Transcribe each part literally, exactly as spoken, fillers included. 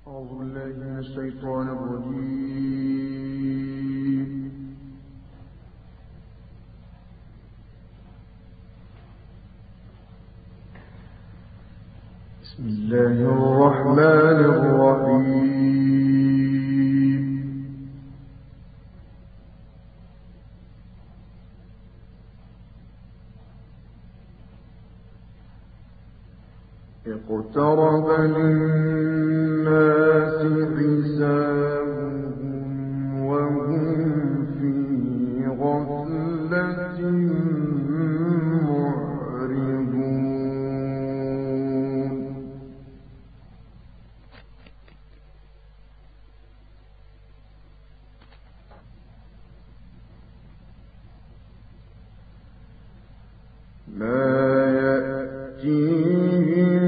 أعوذ بالله من الشيطان الرجيم. بسم الله الرحمن الرحيم. اقترب للناس حسابهم وهم في غفلة معرضون. ما يأتيهم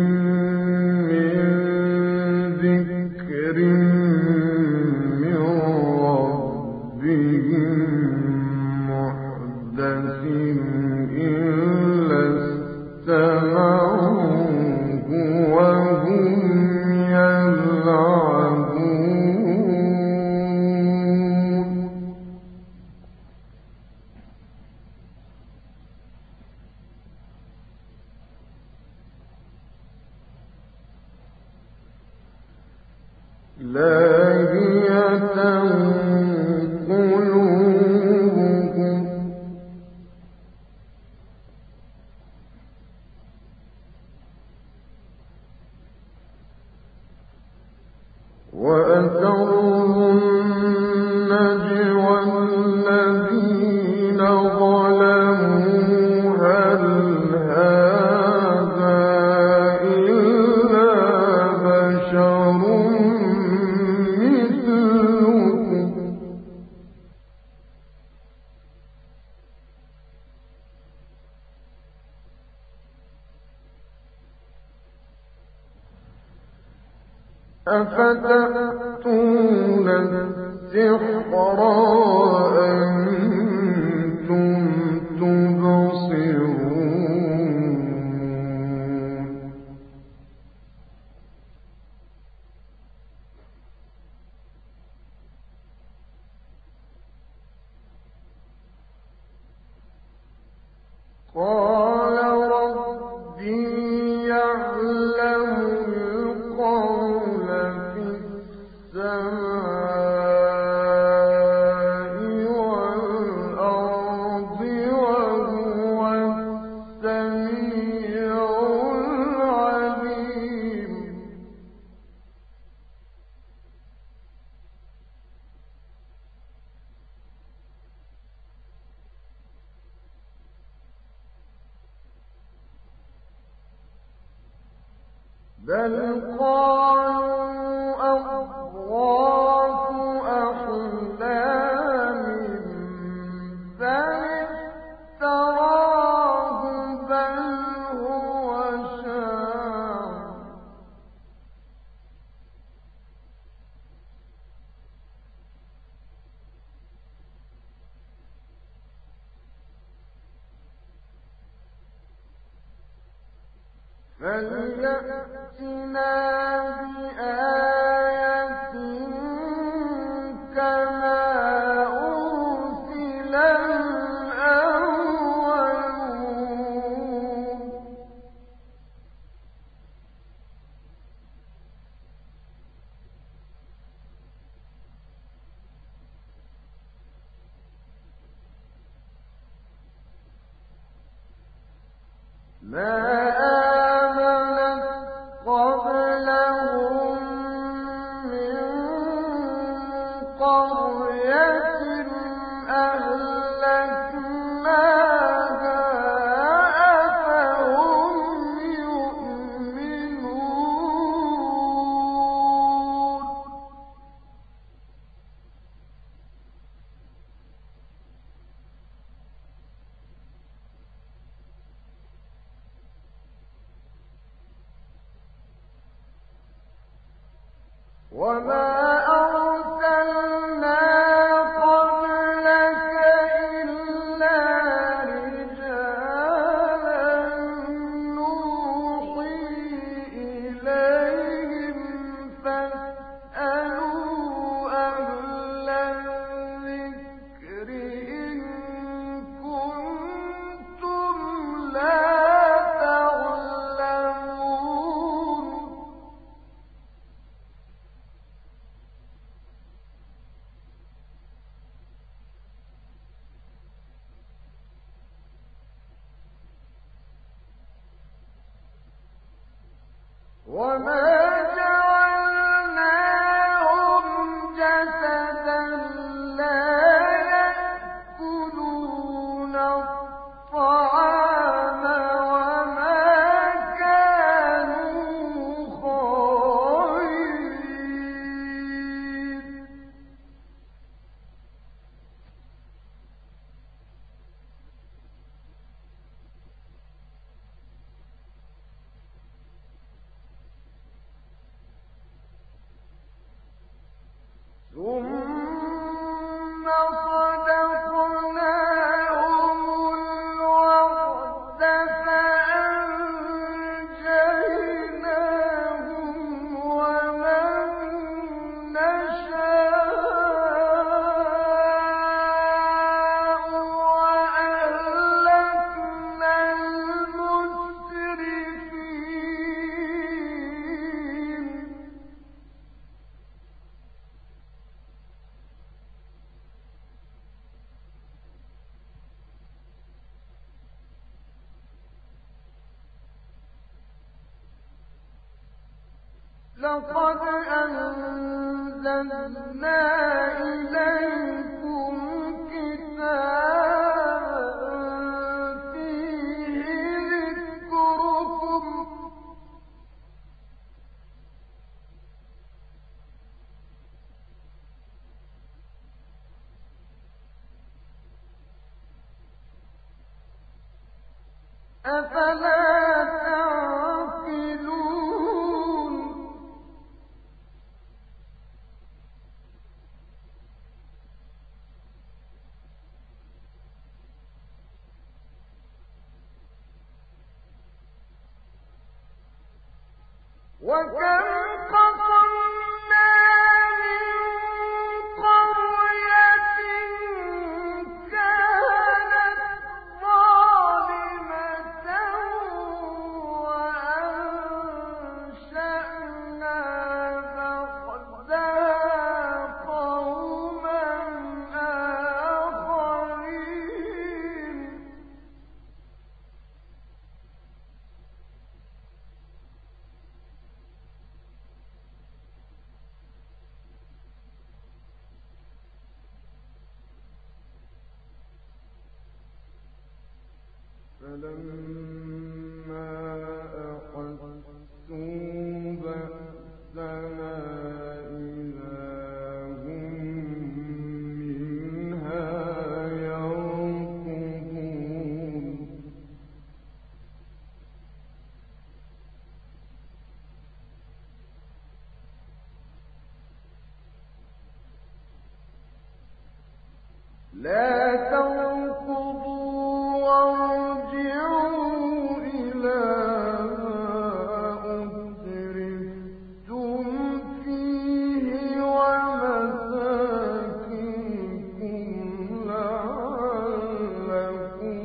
لاهية قلوبهم وأسروا النجوى الذين ظلموا هل هذا إلا بشر أفتأتون السحر وأنتم تبصرون. قال ربي يعلم القول في السماء والأرض وهو السميع العليم. بل قالوا أضغاث أحلام بل افتراه بل هو شاعر فليأتنا بآية كما أرسل الأولون. ما قبلهم من قرية أهلكناها أفهم يؤمنون. وما أرسلنا قبلك إلا رجالا نوحي إليهم فاسألوا لقد أنزلنا إليكم كتابا فيه ذكركم أفلا وكم قصمنا من قرية كانت ظالمة وأنشأنا بعدها قوما آخرين فلما أحسوا بأسنا إذا هم منها يركضون لا تركضوا وارجعوا إلى ما أترفتم فيه ومساكنكم لعلكم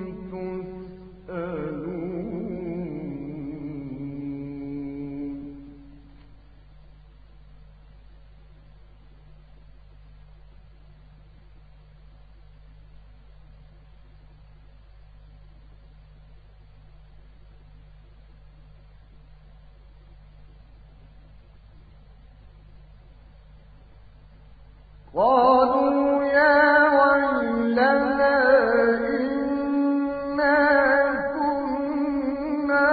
تسألون قالوا يا ويلنا إنا كنا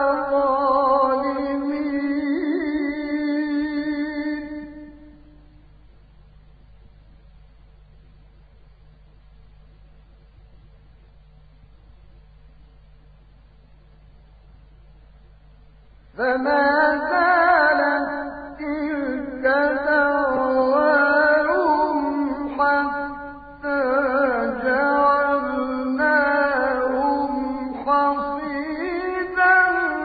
ظالمين فما زالت تلك دعواهم حتى جعلناهم حصيدا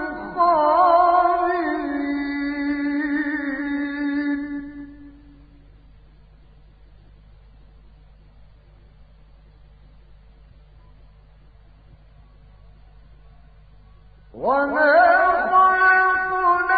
خالدين وما خلقنا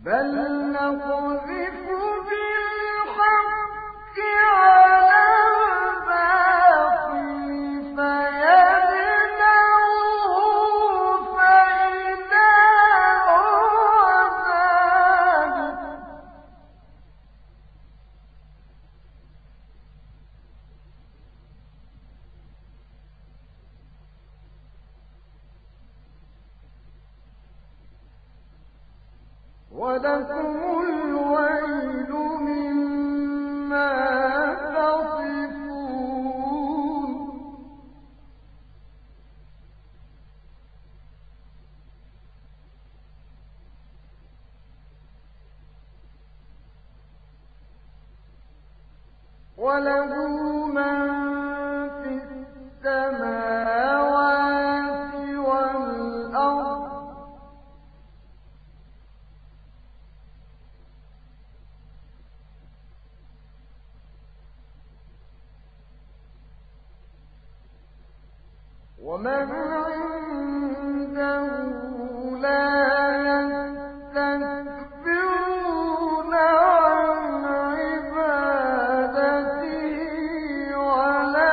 بل نقذف بالحق على الباطل فيدمغه فإذا هو زاهق ولكم الويل مما تصفون وله من في السماوات والأرض ومن عنده لا يستكبرون عن عبادته ولا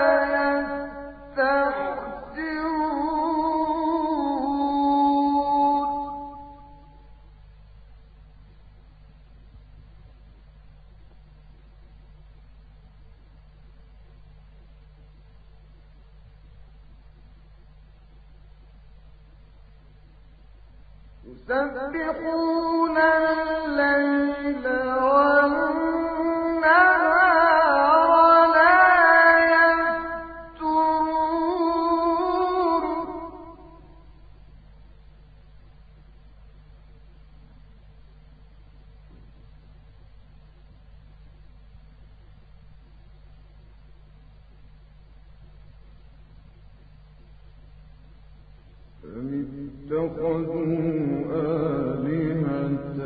يستحسرون يسبحون الليل والنهار لا يفترون اتخذوا آلهة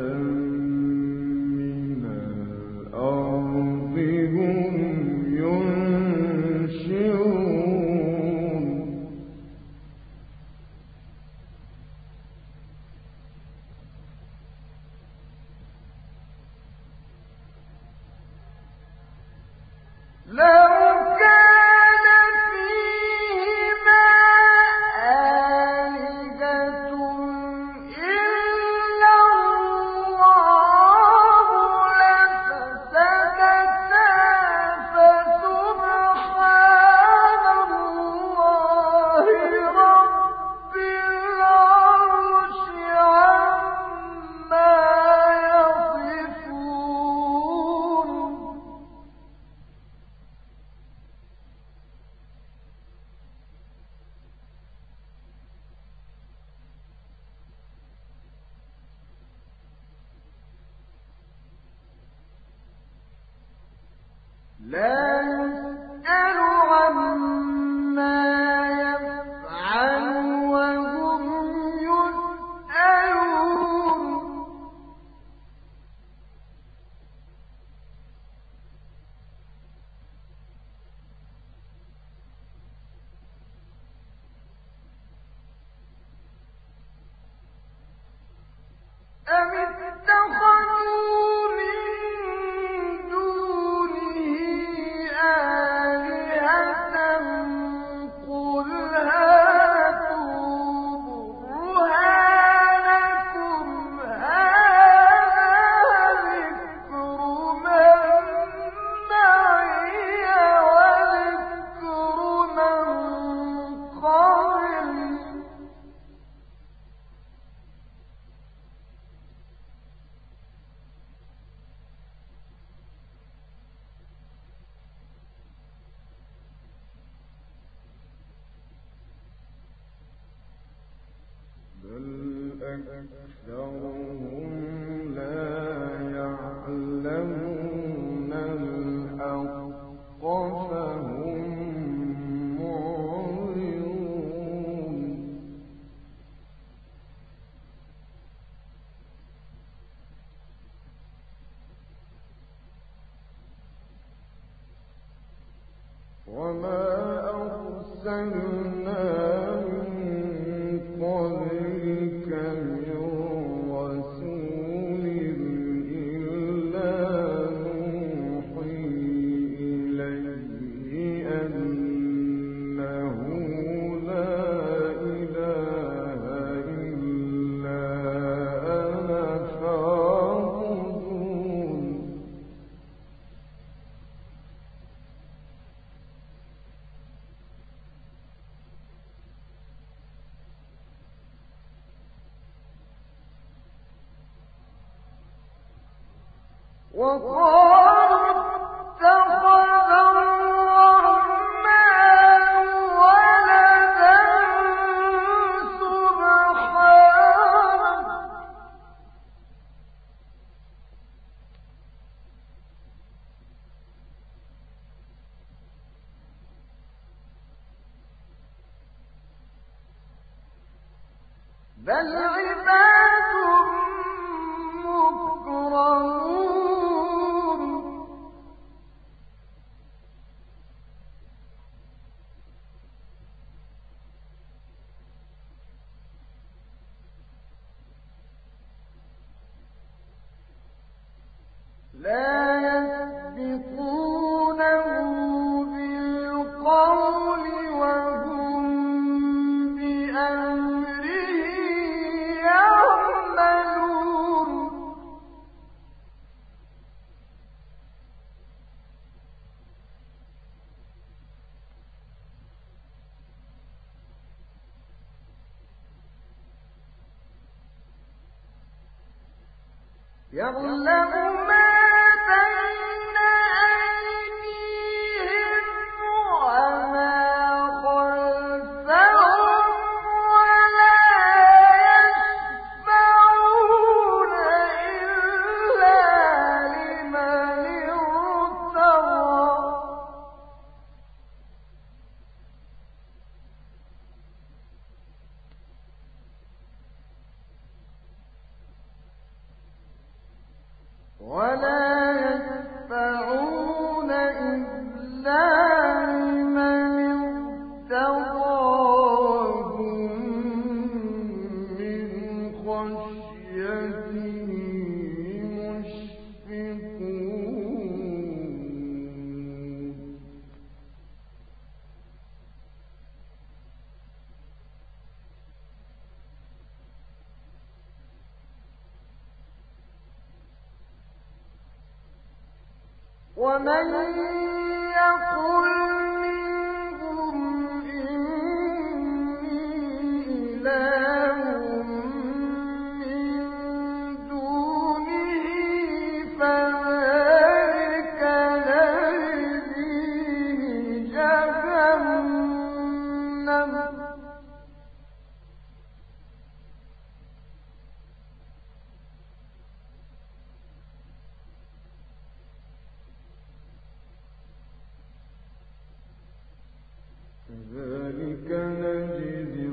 من الأرض هم ينشرون لو كان فيهما آلهة إلا الله لفسدتا فسبحان الله رب العرش عما يصفون لا يسأل عما يفعل وهم يسألون أم اتخذوا من دونه آلهة قل هاتوا برهانكم هذا ذكر من معي وذكر من قبلي بل أكثرهم لا يعلمون الحق فهم معرضون وما أرسلنا من قبلك من رسول بل عباد مكرمون لا يسبقونه بالقول وهم بأمره يعملون يعلم ما بين أيديهم وما خلفهم ولا يشفعون إلا لمن ارتضى ولا يشفعون إلا لمن ارتضى من خشيته مشفقون ومن يقل منهم إني إله من دونه فذلك نجزيه جهنم كذلك نجزي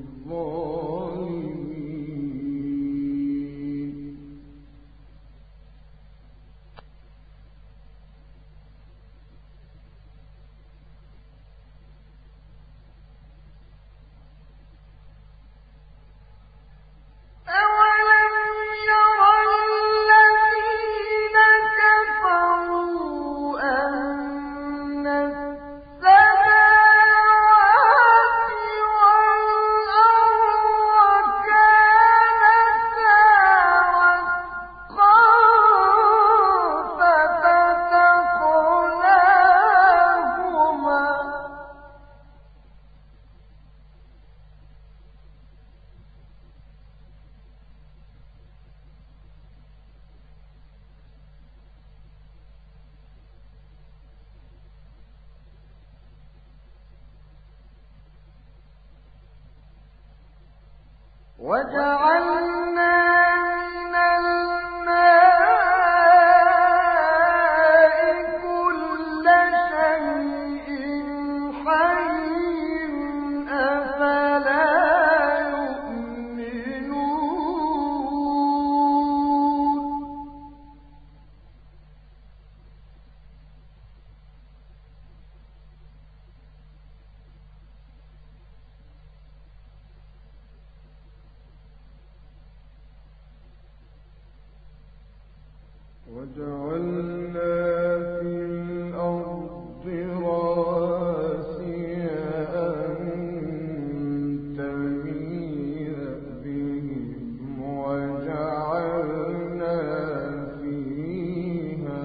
الظالمين أولم ير الذين كفروا أن وجعلنا من الماء كل شيء حي أفلا يؤمنون وجعلنا في الأرض رواسي أن تميد بهم وجعلنا فيها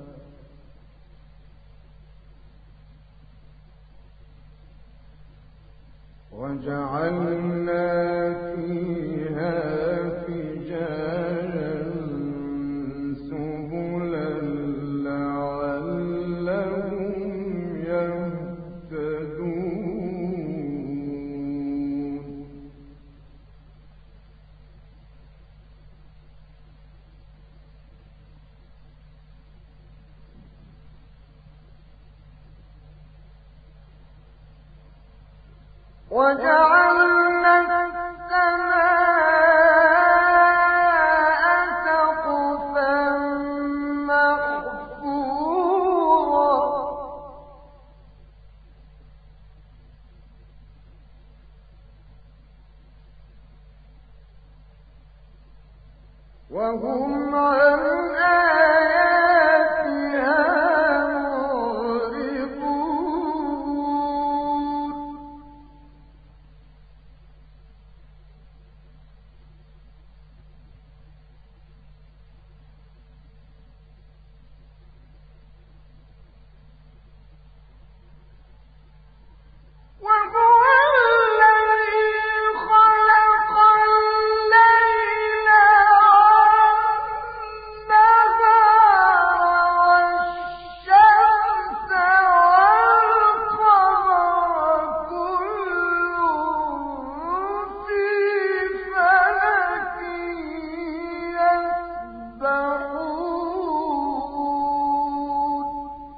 وجعلنا فيها فجاجا سبلا وجعلنا السماء سقفا محفورا وهم عن آياتها معرضون وهو الذي خلق الليل والشمس والقمر كل في فلك يسبحون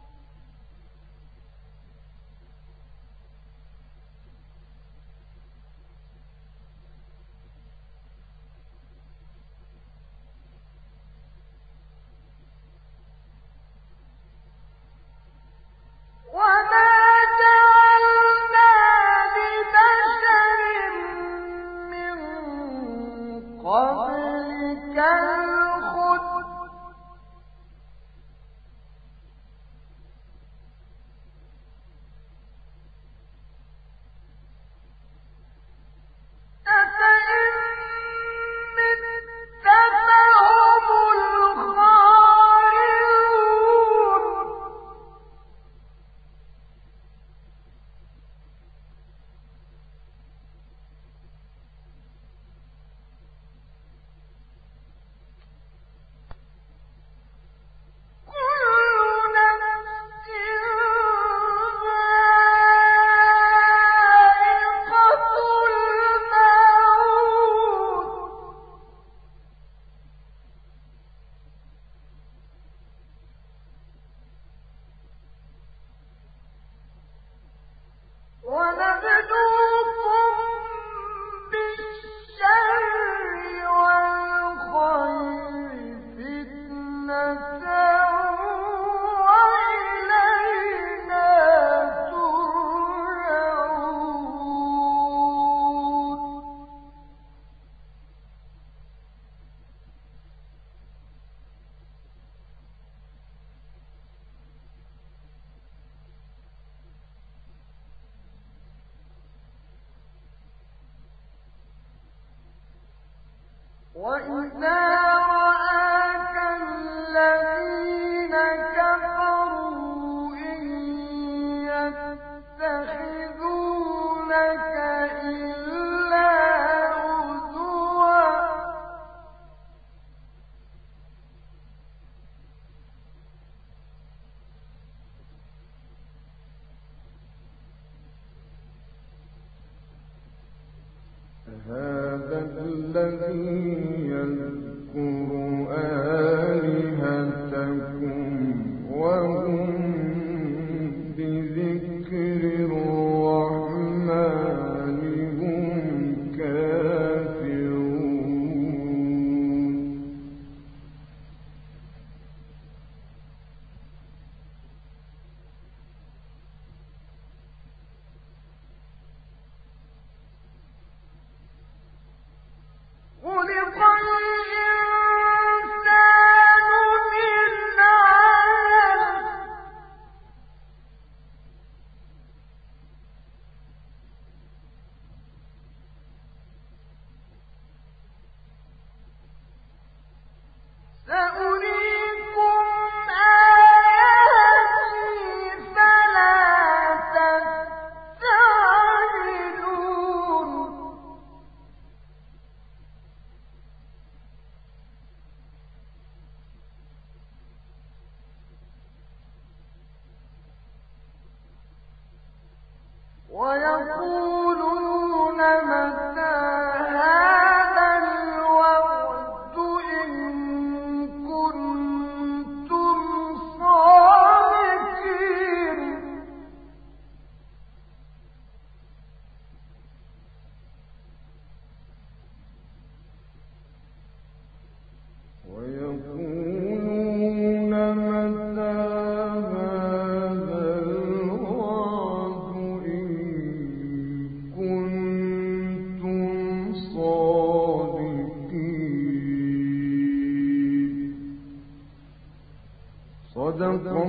وما جعلنا لبشر من قبلك الخلد أفإن مت فهم الخالدون كل نفس ذائقة الموت ونبلوكم بالشر والخير فتنة وإلينا ترجعون وإذا رآك الذين كفروا إن يتخذونك إلا هزوا هذا الذي يذكر آلهتكم وهم بذكر الرحمن هم كافرون خلق الإنسان من علق سأريكم آياتي فلا تستعجلون ويقولون متى هذا الوعد إن كنتم صادقين صدق